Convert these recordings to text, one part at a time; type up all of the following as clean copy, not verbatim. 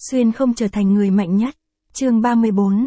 Xuyên không trở thành người mạnh nhất. Chương 34,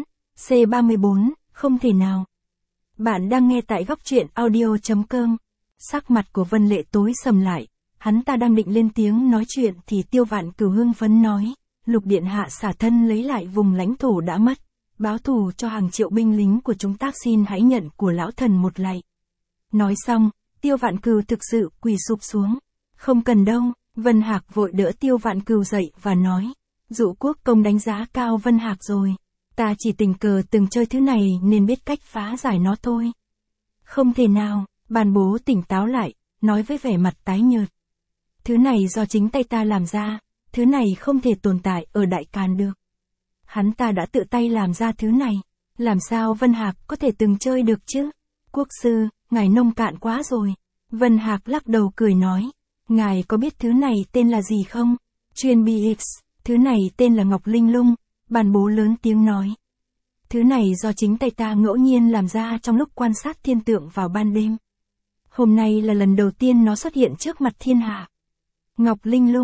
C34, không thể nào. Bạn đang nghe tại góc truyện audio.com. Sắc mặt của Vân Lệ tối sầm lại, hắn ta đang định lên tiếng nói chuyện thì Tiêu Vạn Cửu hưng phấn nói, Lục điện hạ xả thân lấy lại vùng lãnh thổ đã mất, báo thù cho hàng triệu binh lính của chúng ta, xin hãy nhận của lão thần một lạy. Nói xong, Tiêu Vạn Cửu thực sự quỳ sụp xuống. Không cần đâu, Vân Hạc vội đỡ Tiêu Vạn Cửu dậy và nói, Dụ Quốc công đánh giá cao Vân Hạc rồi, ta chỉ tình cờ từng chơi thứ này nên biết cách phá giải nó thôi. Không thể nào, Ban Bố tỉnh táo lại, nói với vẻ mặt tái nhợt. Thứ này do chính tay ta làm ra, thứ này không thể tồn tại ở Đại Càn được. Hắn ta đã tự tay làm ra thứ này, làm sao Vân Hạc có thể từng chơi được chứ? Quốc sư, ngài nông cạn quá rồi. Vân Hạc lắc đầu cười nói, ngài có biết thứ này tên là gì không? Chuyên BX, thứ này tên là Ngọc Linh Lung. Ban Bố lớn tiếng nói. Thứ này do chính tay ta ngẫu nhiên làm ra trong lúc quan sát thiên tượng vào ban đêm. Hôm nay là lần đầu tiên nó xuất hiện trước mặt thiên hạ. Ngọc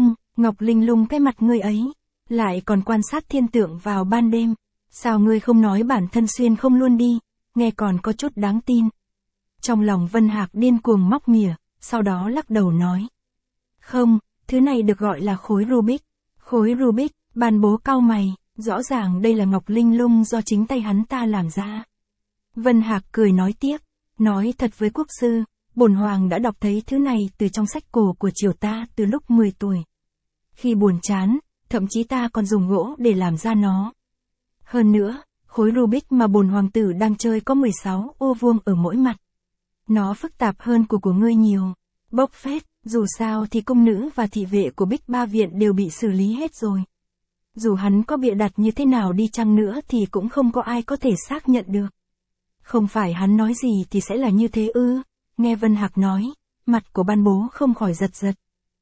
Linh Lung, cái mặt ngươi ấy, lại còn quan sát thiên tượng vào ban đêm. Sao ngươi không nói bản thân xuyên không luôn đi, nghe còn có chút đáng tin. Trong lòng Vân Hạc điên cuồng móc mỉa, sau đó lắc đầu nói. Không, thứ này được gọi là khối Rubik. Khối Rubik, Ban Bố cau mày, rõ ràng đây là Ngọc Linh Lung do chính tay hắn ta làm ra. Vân Hạc cười nói tiếp, nói thật với quốc sư, bổn hoàng đã đọc thấy thứ này từ trong sách cổ của triều ta từ lúc 10 tuổi. Khi buồn chán, thậm chí ta còn dùng gỗ để làm ra nó. Hơn nữa, khối Rubik mà bổn hoàng tử đang chơi có 16 ô vuông ở mỗi mặt. Nó phức tạp hơn của ngươi nhiều. Bốc phét, dù sao thì cung nữ và thị vệ của Bích Ba Viện đều bị xử lý hết rồi. Dù hắn có bịa đặt như thế nào đi chăng nữa thì cũng không có ai có thể xác nhận được. Không phải hắn nói gì thì sẽ là như thế ư? Nghe Vân Hạc nói, mặt của Ban Bố không khỏi giật giật.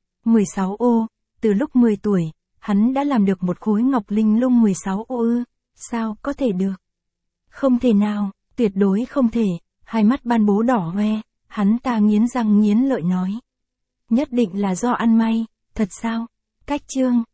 16 ô, từ lúc 10 tuổi, hắn đã làm được một khối Ngọc Linh Lung 16 ô ư? Sao có thể được? Không thể nào, tuyệt đối không thể. Hai mắt Ban Bố đỏ hoe, hắn ta nghiến răng nghiến lợi nói. Nhất định là do ăn may, thật sao? Cách chương.